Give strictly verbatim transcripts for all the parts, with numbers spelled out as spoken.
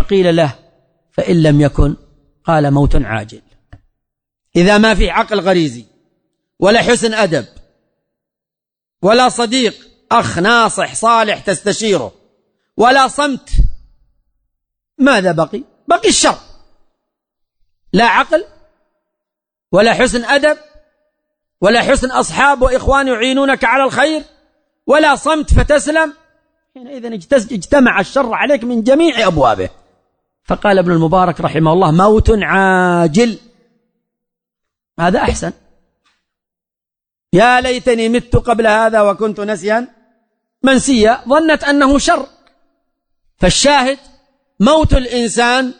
فقيل له: فإن لم يكن؟ قال: موت عاجل. إذا ما في عقل غريزي ولا حسن أدب ولا صديق أخ ناصح صالح تستشيره ولا صمت، ماذا بقي؟ بقي الشر. لا عقل ولا حسن أدب ولا حسن أصحاب وإخوان يعينونك على الخير ولا صمت فتسلم، حينئذ اجتمع الشر عليك من جميع أبوابه. فقال ابن المبارك رحمه الله: موت عاجل، هذا أحسن. يا ليتني مت قبل هذا وكنت نسيا منسيا، ظنت أنه شر. فالشاهد موت الإنسان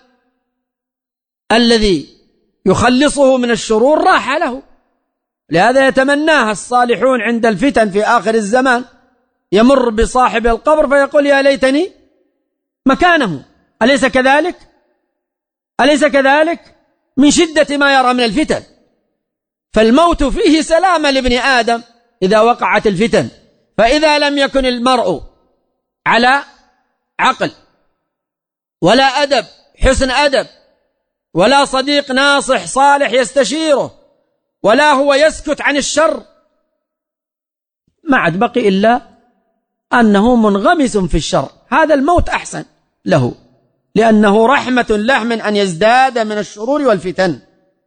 الذي يخلصه من الشرور راح له، لهذا يتمناها الصالحون عند الفتن في آخر الزمان، يمر بصاحب القبر فيقول: يا ليتني مكانه. أليس كذلك؟ أليس كذلك؟ من شدة ما يرى من الفتن. فالموت فيه سلامة لابن آدم إذا وقعت الفتن. فإذا لم يكن المرء على عقل ولا أدب حسن أدب ولا صديق ناصح صالح يستشيره ولا هو يسكت عن الشر، ما عاد بقي إلا أنه منغمس في الشر. هذا الموت أحسن له، لأنه رحمة له من أن يزداد من الشرور والفتن.